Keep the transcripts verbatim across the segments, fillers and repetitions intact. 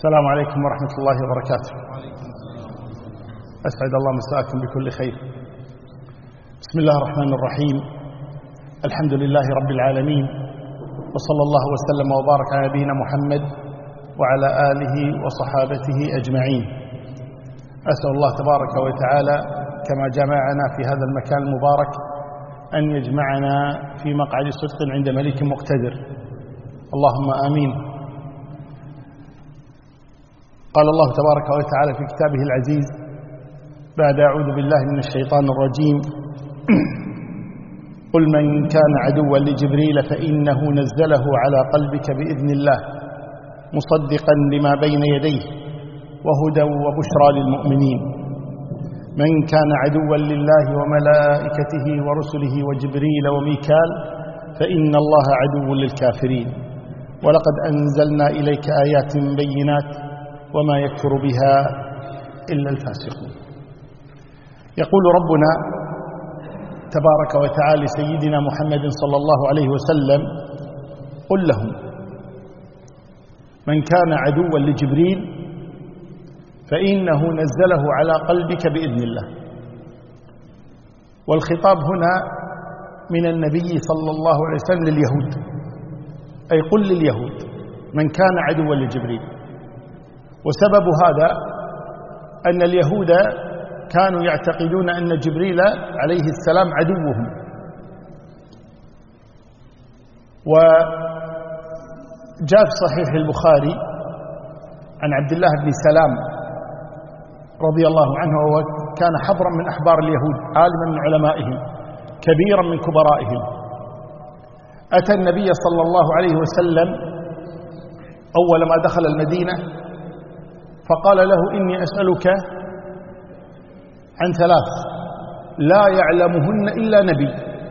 السلام عليكم ورحمة الله وبركاته. أسعد الله مساءكم بكل خير. بسم الله الرحمن الرحيم. الحمد لله رب العالمين، وصلى الله وسلم وبارك على نبينا محمد وعلى آله وصحابته أجمعين. أسأل الله تبارك وتعالى كما جمعنا في هذا المكان المبارك أن يجمعنا في مقعد صدق عند ملك مقتدر، اللهم آمين. قال الله تبارك وتعالى في كتابه العزيز بعد أعوذ بالله من الشيطان الرجيم: قل من كان عدوا لجبريل فإنه نزله على قلبك بإذن الله مصدقا لما بين يديه وهدى وبشرى للمؤمنين. من كان عدوا لله وملائكته ورسله وجبريل وميكال فإن الله عدو للكافرين. ولقد أنزلنا إليك آيات بينات وما يكفر بها إلا الفاسقون. يقول ربنا تبارك وتعالى سيدنا محمد صلى الله عليه وسلم: قل لهم من كان عدوا لجبريل فإنه نزله على قلبك بإذن الله. والخطاب هنا من النبي صلى الله عليه وسلم لليهود، أي قل لليهود من كان عدوا لجبريل. وسبب هذا أن اليهود كانوا يعتقدون أن جبريل عليه السلام عدوهم، وجاء في صحيح البخاري عن عبد الله بن سلام رضي الله عنه، وكان حبرا من أحبار اليهود، عالما من علمائهم، كبيرا من كبرائهم. أتى النبي صلى الله عليه وسلم أول ما دخل المدينة فقال له: إني أسألك عن ثلاث لا يعلمهن إلا نبي.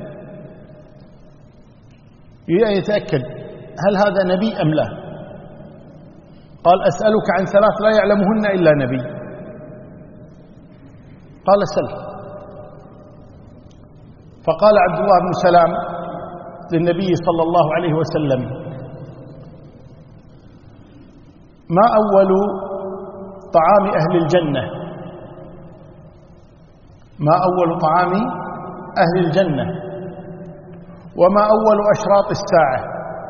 يتأكد هل هذا نبي أم لا؟ قال: أسألك عن ثلاث لا يعلمهن إلا نبي. قال: سل. فقال عبد الله بن سلام للنبي صلى الله عليه وسلم: ما أول طعام أهل الجنة؟ ما أول طعام أهل الجنة؟ وما أول أشراط الساعة؟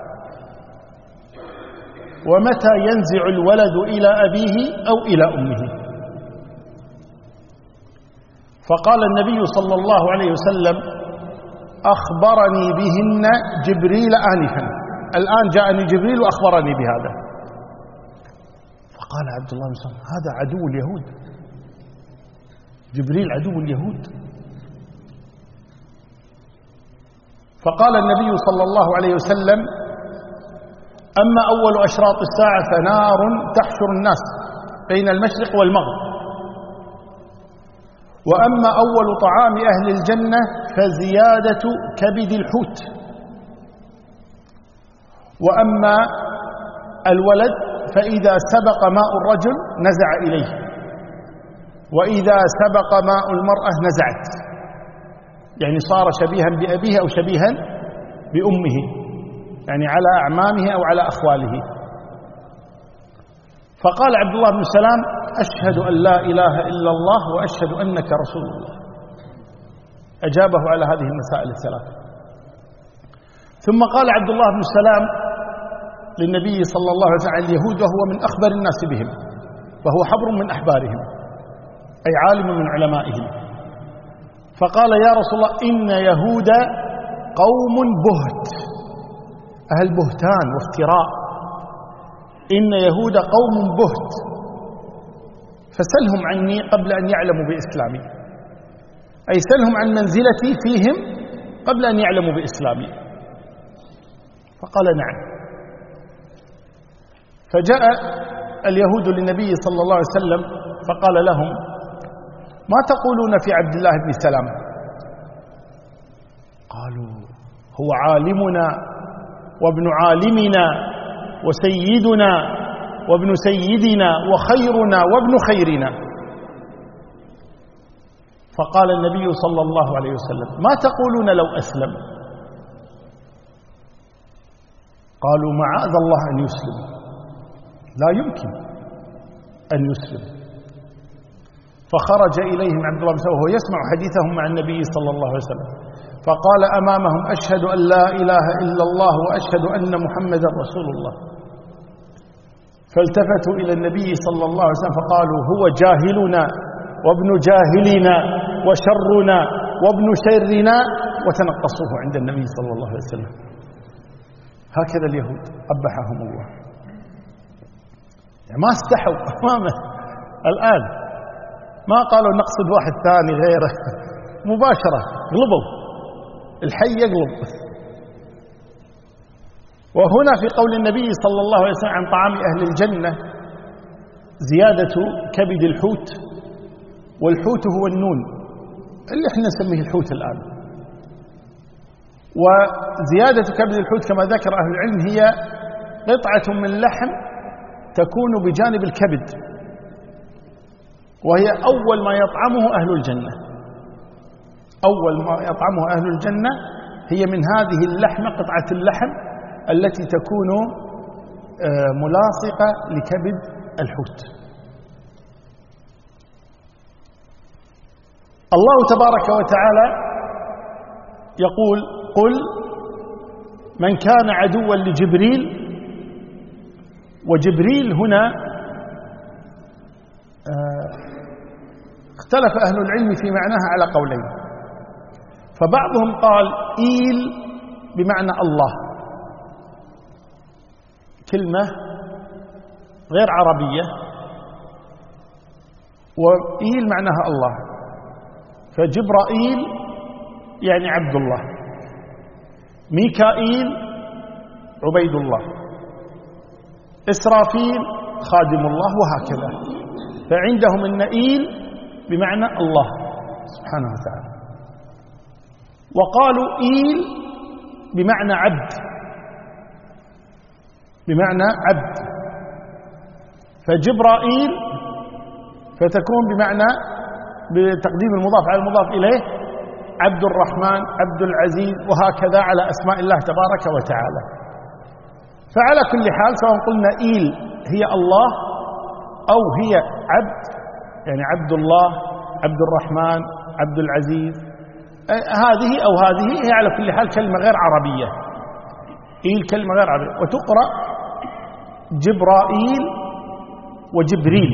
ومتى ينزع الولد إلى أبيه أو إلى أمه؟ فقال النبي صلى الله عليه وسلم: أخبرني بهن جبريل آنفا، الآن جاءني جبريل وأخبرني بهذا. فقال عبد الله بن سلام: هذا عدو اليهود، جبريل عدو اليهود. فقال النبي صلى الله عليه وسلم: أما أول أشراط الساعة فنار تحشر الناس بين المشرق والمغرب، وأما أول طعام أهل الجنة فزيادة كبد الحوت، وأما الولد فإذا سبق ماء الرجل نزع إليه، وإذا سبق ماء المرأة نزعت، يعني صار شبيها بأبيه أو شبيها بأمه، يعني على أعمامه أو على أخواله. فقال عبد الله بن سلام: أشهد أن لا إله إلا الله وأشهد أنك رسول الله. أجابه على هذه المسائل الثلاثة. ثم قال عبد الله بن سلام للنبي صلى الله عليه وسلم عن اليهود وهو من أخبر الناس بهم، وهو حبر من أحبارهم، أي عالم من علمائهم. فقال: يا رسول الله، إن يهود قوم بهت، أهل بهتان وافتراء، إن يهود قوم بهت، فسلهم عني قبل أن يعلموا بإسلامي، أي سلهم عن منزلتي فيهم قبل أن يعلموا بإسلامي. فقال: نعم. فجاء اليهود للنبي صلى الله عليه وسلم فقال لهم: ما تقولون في عبد الله بن سلام؟ قالوا: هو عالمنا وابن عالمنا وسيدنا وابن سيدنا وخيرنا وابن خيرنا. فقال النبي صلى الله عليه وسلم: ما تقولون لو أسلم؟ قالوا: معاذ الله أن يسلم، لا يمكن، أن يسلم. فخرج إليهم عبد الله بن سلام وهو يسمع حديثهم مع النبي صلى الله عليه وسلم، فقال أمامهم: أشهد أن لا إله إلا الله وأشهد أن محمدا رسول الله. فالتفتوا إلى النبي صلى الله عليه وسلم فقالوا: هو جاهلنا وابن جاهلنا وشرنا وابن شرنا، وتنقصوه عند النبي صلى الله عليه وسلم. هكذا اليهود قبحهم الله، يعني ما استحوا أمامه. الآن ما قالوا نقصد واحد ثاني غيره، مباشرة قلبوا، الحي يقلب. وهنا في قول النبي صلى الله عليه وسلم عن طعام أهل الجنة زيادة كبد الحوت، والحوت هو النون اللي احنا نسميه الحوت الآن. وزيادة كبد الحوت كما ذكر أهل العلم هي قطعة من لحم تكون بجانب الكبد، وهي أول ما يطعمه أهل الجنة. أول ما يطعمه أهل الجنة هي من هذه اللحمة، قطعة اللحم التي تكون ملاصقة لكبد الحوت. الله تبارك وتعالى يقول: قل من كان عدوا لجبريل. وجبريل هنا اختلف أهل العلم في معناها على قولين، فبعضهم قال إيل بمعنى الله، كلمة غير عربية، وإيل معناها الله، فجبرائيل يعني عبد الله، ميكائيل عبيد الله، إسرافيل خادم الله، وهكذا. فعندهم أن إيل بمعنى الله سبحانه وتعالى، وقالوا إيل بمعنى عبد، بمعنى عبد، فجبرائيل فتكون بمعنى بتقديم المضاف على المضاف إليه عبد الرحمن، عبد العزيز، وهكذا على أسماء الله تبارك وتعالى. فعلى كل حال سواء قلنا إيل هي الله أو هي عبد، يعني عبد الله، عبد الرحمن، عبد العزيز، هذه أو هذه هي على كل حال كلمة غير عربية. إيل كلمة غير عربية، وتقرأ جبرائيل وجبريل،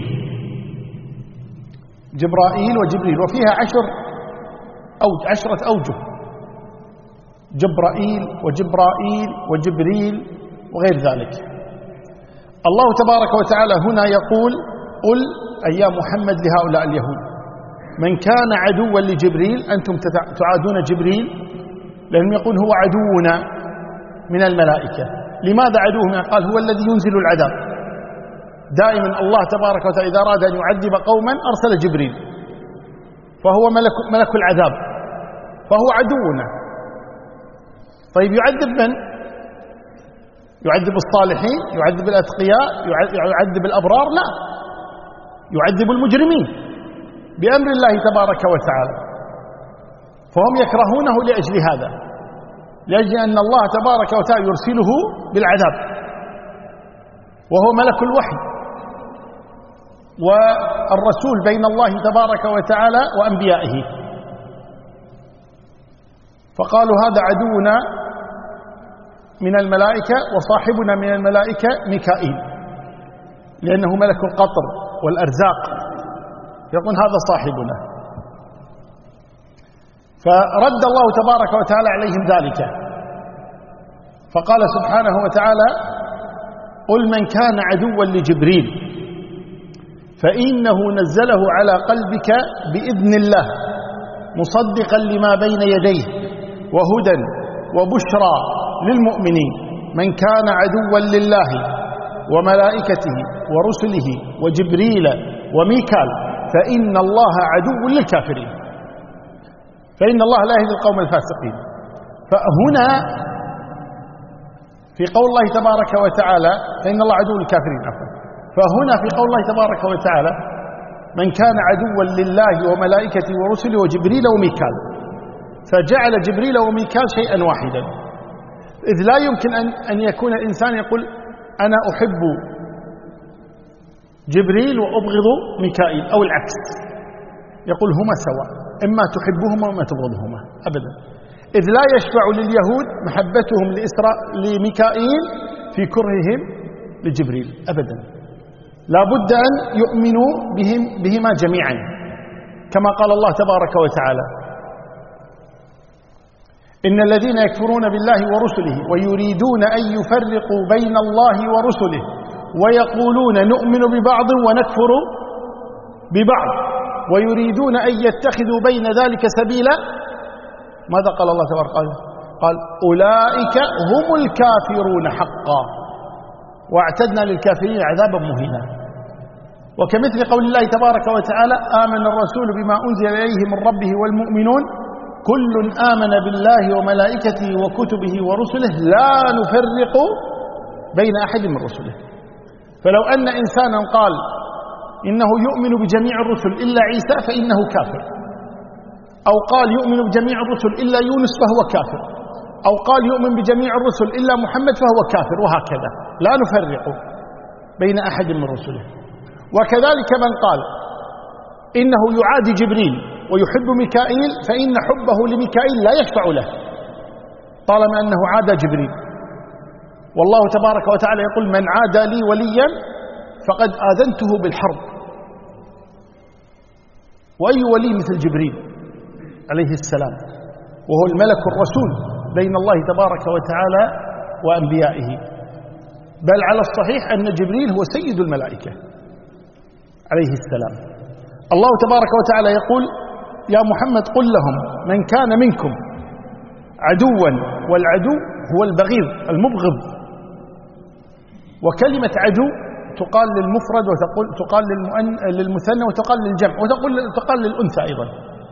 جبرائيل وجبريل، وفيها عشر أو عشرة أوجه: جبرائيل وجبرائيل وجبريل وغير ذلك. الله تبارك وتعالى هنا يقول: قل أي يا محمد لهؤلاء اليهود: من كان عدوا لجبريل، أنتم تعادون جبريل لأنه يقول هو عدونا من الملائكة. لماذا عدوه؟ قال هو الذي ينزل العذاب. دائما الله تبارك وتعالى إذا أراد أن يعذب قوما أرسل جبريل، فهو ملك, ملك العذاب، فهو عدونا. طيب يعذب من؟ يعذب الصالحين؟ يعذب الأتقياء؟ يعذب الأبرار؟ لا، يعذب المجرمين بأمر الله تبارك وتعالى. فهم يكرهونه لأجل هذا، لأجل أن الله تبارك وتعالى يرسله بالعذاب، وهو ملك الوحي والرسول بين الله تبارك وتعالى وأنبيائه. فقالوا هذا عدونا من الملائكة، وصاحبنا من الملائكة ميكائيل، لأنه ملك القطر والأرزاق، يقول هذا صاحبنا. فرد الله تبارك وتعالى عليهم ذلك، فقال سبحانه وتعالى: قل من كان عدوا لجبريل فإنه نزله على قلبك بإذن الله مصدقا لما بين يديه وهدى وبشرى للمؤمنين. من كان عدوا لله وملائكته ورسله وجبريل وميكال فإن الله عدو للكافرين، فإن الله لا يهدي القوم الفاسقين. فهنا في قول الله تبارك وتعالى فإن الله عدو للكافرين، عفوا، فهنا في قول الله تبارك وتعالى من كان عدوا لله وملائكته ورسله وجبريل وميكال، فجعل جبريل وميكال شيئا واحدا، إذ لا يمكن أن, أن يكون الإنسان يقول أنا أحب جبريل وأبغض ميكائيل أو العكس، يقول هما سواء، إما تحبهما وما تبغضهما أبدا، إذ لا يشفع لليهود محبتهم لإسراء لميكائيل في كرههم لجبريل أبدا، لا بد أن يؤمنوا بهم بهما جميعا، كما قال الله تبارك وتعالى: إن الذين يكفرون بالله ورسله ويريدون أن يفرقوا بين الله ورسله ويقولون نؤمن ببعض ونكفر ببعض ويريدون أن يتخذوا بين ذلك سبيلا، ماذا قال الله تبارك وتعالى؟ قال: أولئك هم الكافرون حقا واعتدنا للكافرين عذابا مهينا. وكمثل قول الله تبارك وتعالى: آمن الرسول بما أنزل إليه من ربه والمؤمنون كل آمن بالله وملائكته وكتبه ورسله لا نفرق بين أحد من رسله. فلو أن إنسانا قال إنه يؤمن بجميع الرسل إلا عيسى فإنه كافر، أو قال يؤمن بجميع الرسل إلا يونس فهو كافر، أو قال يؤمن بجميع الرسل إلا محمد فهو كافر، وهكذا لا نفرق بين أحد من رسله. وكذلك من قال إنه يعادي جبريل ويحب ميكائيل فإن حبه لميكائيل لا يشفع له طالما أنه عادى جبريل، والله تبارك وتعالى يقول: من عادى لي وليا فقد آذنته بالحرب. وأي ولي مثل جبريل عليه السلام، وهو الملك الرسول بين الله تبارك وتعالى وأنبيائه، بل على الصحيح أن جبريل هو سيد الملائكة عليه السلام. الله تبارك وتعالى يقول: يا محمد قل لهم من كان منكم عدوا، والعدو هو البغيض المبغض. وكلمة عدو تقال للمفرد وتقول تقال للمثنى وتقال للجمع وتقول تقال للأنثى أيضا.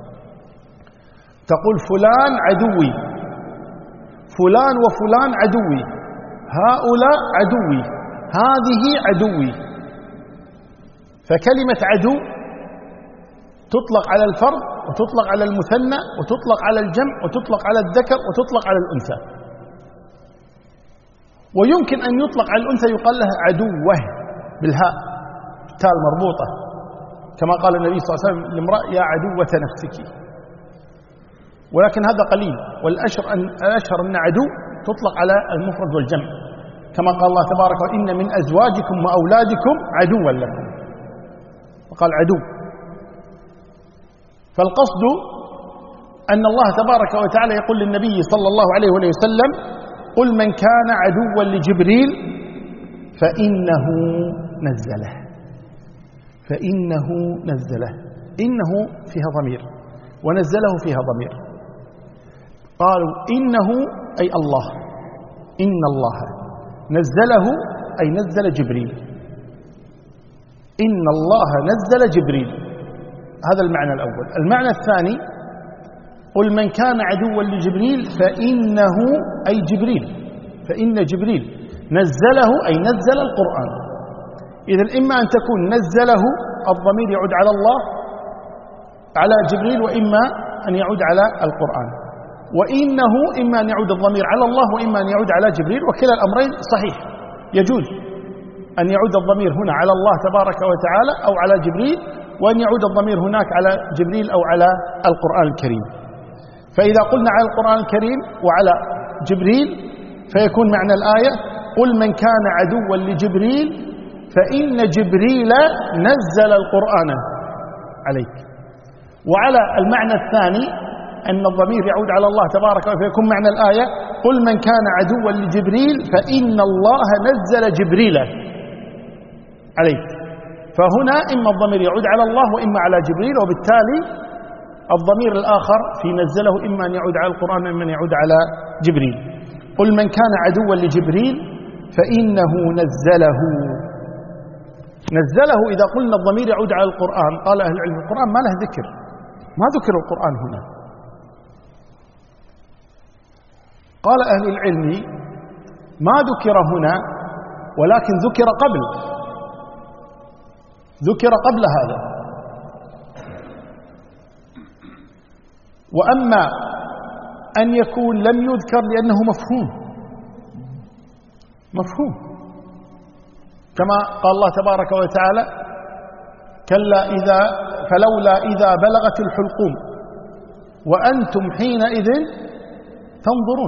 تقول فلان عدوي، فلان وفلان عدوي، هؤلاء عدوي، هذه عدوي. فكلمة عدو تطلق على الفرد وتطلق على المثنى وتطلق على الجمع وتطلق على الذكر وتطلق على الأنثى. ويمكن أن يطلق على الأنثى يقال لها عدوه بالهاء التاء المربوطة، كما قال النبي صلى الله عليه وسلم لامرأة: يا عدوة نفسك. ولكن هذا قليل، والأشهر أن الأشهر أن عدو تطلق على المفرد والجمع، كما قال الله تبارك: وإن من أزواجكم وأولادكم عدوا لكم، وقال عدو. فالقصد أن الله تبارك وتعالى يقول للنبي صلى الله عليه وسلم: قل من كان عدوا لجبريل فإنه نزله، فإنه نزله، إنه فيها ضمير ونزله فيها ضمير. قالوا إنه أي الله، إن الله نزله أي نزل جبريل، إن الله نزل جبريل، هذا المعنى الأول. المعنى الثاني: قل من كان عدوا لجبريل فإنه أي جبريل، فإن جبريل نزله أي نزل القرآن. إذن إما أن تكون نزله الضمير يعود على الله على جبريل، وإما أن يعود على القرآن. وإنه إما أن يعود الضمير على الله وإما أن يعود على جبريل، وكلا الأمرين صحيح، يجوز أن يعود الضمير هنا على الله تبارك وتعالى أو على جبريل، وأن يعود الضمير هناك على جبريل أو على القرآن الكريم. فإذا قلنا على القرآن الكريم وعلى جبريل فيكون معنى الآية: قل من كان عدوا لجبريل فإن جبريل نزل القرآن عليك. وعلى المعنى الثاني أن الضمير يعود على الله تبارك وتعالى فيكون معنى الآية: قل من كان عدوا لجبريل فإن الله نزل جبريل عليك. فهنا إما الضمير يعود على الله وإما على جبريل، وبالتالي الضمير الآخر في نزله إما أن يعود على القرآن وإما أن يعود على جبريل. قل من كان عدوا لجبريل فإنه نزله. نزله إذا قلنا الضمير يعود على القرآن، قال أهل العلم القرآن ما له ذكر، ما ذكر القرآن هنا. قال أهل العلم ما ذكر هنا ولكن ذكر قبل، ذكر قبل هذا. وأما أن يكون لم يذكر لأنه مفهوم، مفهوم كما قال الله تبارك وتعالى: كلا إذا فلولا إذا بلغت الحلقوم وأنتم حينئذ تنظرون.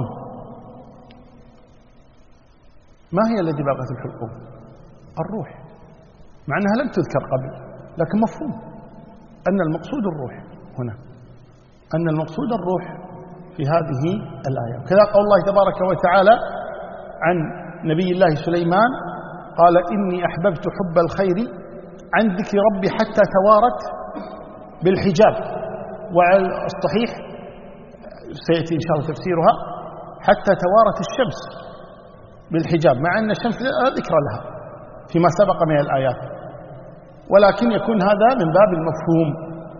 ما هي التي بلغت الحلقوم؟ الروح، مع أنها لم تذكر قبل، لكن مفهوم أن المقصود الروح هنا، أن المقصود الروح في هذه الآية. وكذا قول الله تبارك وتعالى عن نبي الله سليمان قال إني أحببت حب الخير عن ذكر ربي حتى توارت بالحجاب. وعلى الصحيح سيأتي إن شاء الله تفسيرها حتى توارت الشمس بالحجاب، مع أن الشمس لا ذكر لها فيما سبق من الآيات، ولكن يكون هذا من باب المفهوم.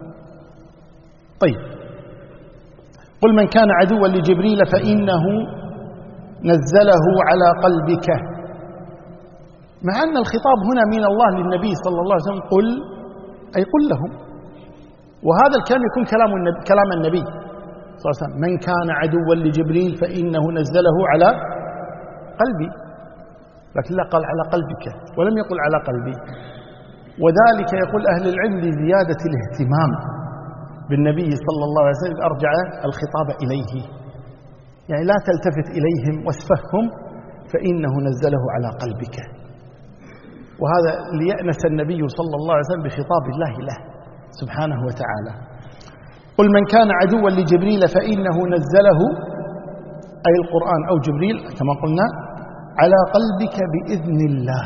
طيب، قل من كان عدوا لجبريل فإنه نزله على قلبك، مع أن الخطاب هنا من الله للنبي صلى الله عليه وسلم، قل أي قل لهم، وهذا الكلام يكون كلام النبي, كلام النبي صلى الله عليه وسلم. من كان عدوا لجبريل فإنه نزله على قلبي، لكن لا قال على قلبك ولم يقل على قلبي، وذلك يقول أهل العلم لزيادة الاهتمام بالنبي صلى الله عليه وسلم، أرجع الخطاب إليه، يعني لا تلتفت إليهم واسفهم، فإنه نزله على قلبك. وهذا ليأنس النبي صلى الله عليه وسلم بخطاب الله له سبحانه وتعالى. قل من كان عدوا لجبريل فإنه نزله أي القرآن أو جبريل كما قلنا على قلبك بإذن الله.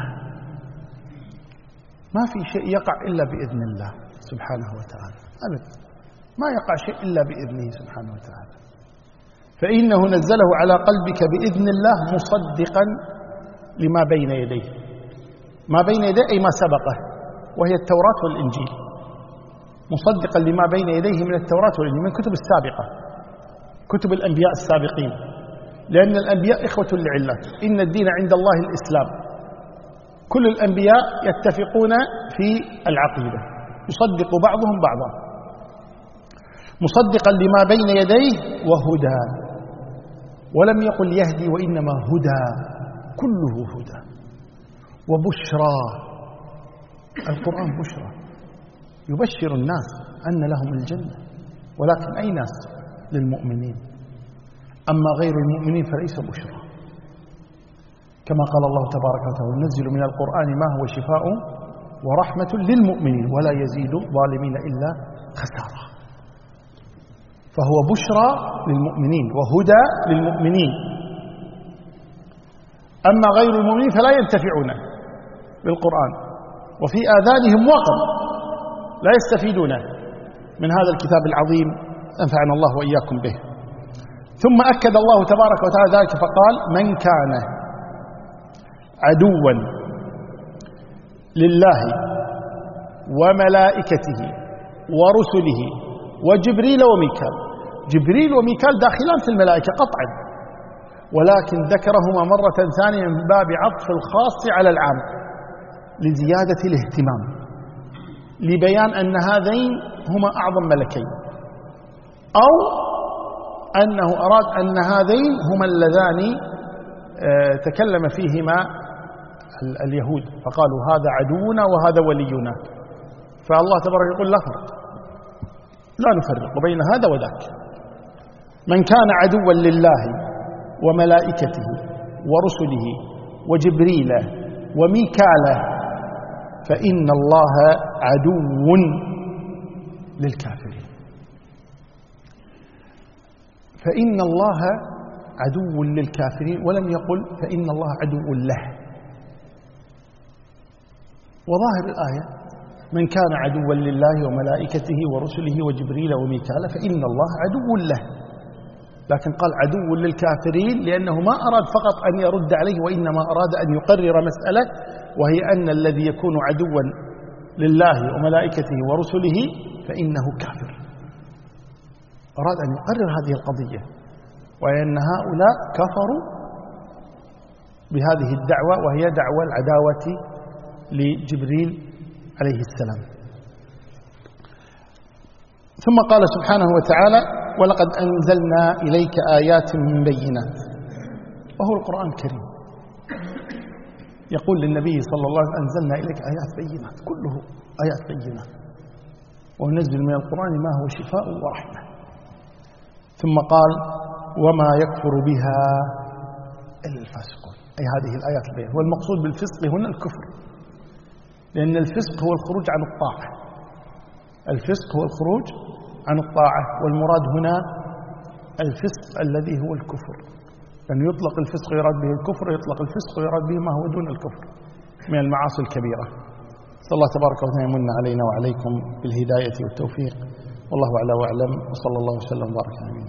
ما في شيء يقع إلا بإذن الله سبحانه وتعالى، أبدا ما يقع شيء إلا بإذنه سبحانه وتعالى. فإنه نزله على قلبك بإذن الله مصدقا لما بين يديه. ما بين يديه أي ما سبقه، وهي التوراة والإنجيل، مصدقا لما بين يديه من التوراة والإنجيل، من كتب السابقة، كتب الأنبياء السابقين، لأن الأنبياء إخوة لعلات. إن الدين عند الله الإسلام. كل الأنبياء يتفقون في العقيدة، يصدق بعضهم بعضا. مصدقا لما بين يديه وهدى، ولم يقل يهدي وإنما هدى، كله هدى وبشرى. القرآن بشرى، يبشر الناس أن لهم الجنة، ولكن أي ناس؟ للمؤمنين، أما غير المؤمنين فليس بشرى. كما قال الله تبارك وتعالى ننزل من القرآن ما هو شفاء ورحمة للمؤمنين ولا يزيد الظالمين إلا خسارة. فهو بشرى للمؤمنين وهدى للمؤمنين، أما غير المؤمنين فلا ينتفعون بالقرآن، وفي آذانهم وقر، لا يستفيدون من هذا الكتاب العظيم، أنفعنا الله وإياكم به. ثم أكد الله تبارك وتعالى ذلك فقال من كان عدوا لله وملائكته ورسله وجبريل وميكال. جبريل وميكال داخلان في الملائكة قطعا، ولكن ذكرهما مرة ثانية من باب عطف الخاص على العام لزيادة الاهتمام، لبيان أن هذين هما أعظم ملكين، أو أنه أراد أن هذين هما اللذان تكلم فيهما اليهود فقالوا هذا عدونا وهذا ولينا، فالله تبارك يقول لا فرق، لا نفرق بين هذا وذاك. من كان عدوا لله وملائكته ورسله وجبريل وميكال فإن الله عدو للكافرين. فإن الله عدو للكافرين، ولم يقل فإن الله عدو له. وظاهر الآية من كان عدوا لله وملائكته ورسله وجبريل وميكال فإن الله عدو له، لكن قال عدو للكافرين لأنه ما أراد فقط أن يرد عليه، وإنما أراد أن يقرر مسألة، وهي أن الذي يكون عدوا لله وملائكته ورسله فإنه كافر. أراد أن يقرر هذه القضية، وأن هؤلاء كفروا بهذه الدعوة، وهي دعوة العداوة لجبريل عليه السلام. ثم قال سبحانه وتعالى ولقد أنزلنا إليك آيات بينات، وهو القرآن الكريم. يقول للنبي صلى الله عليه وسلم أنزلنا إليك آيات بينات، كله آيات بينات، وننزل من القرآن ما هو شفاء ورحمة. ثم قال وما يكفر بها إلا الفاسقون، أي هذه الآيات البينات. والمقصود بالفسق هنا الكفر، لأن الفسق هو الخروج عن الطاعة، الفسق هو الخروج عن الطاعة، والمراد هنا الفسق الذي هو الكفر، لأن يعني يطلق الفسق ويراد به الكفر، يطلق الفسق ويراد به ما هو دون الكفر من المعاصي الكبيرة. صلى الله تبارك وتعالى يمن علينا وعليكم بالهداية والتوفيق، والله أعلى وأعلم، وصلى الله وسلم وبارك على نبينا.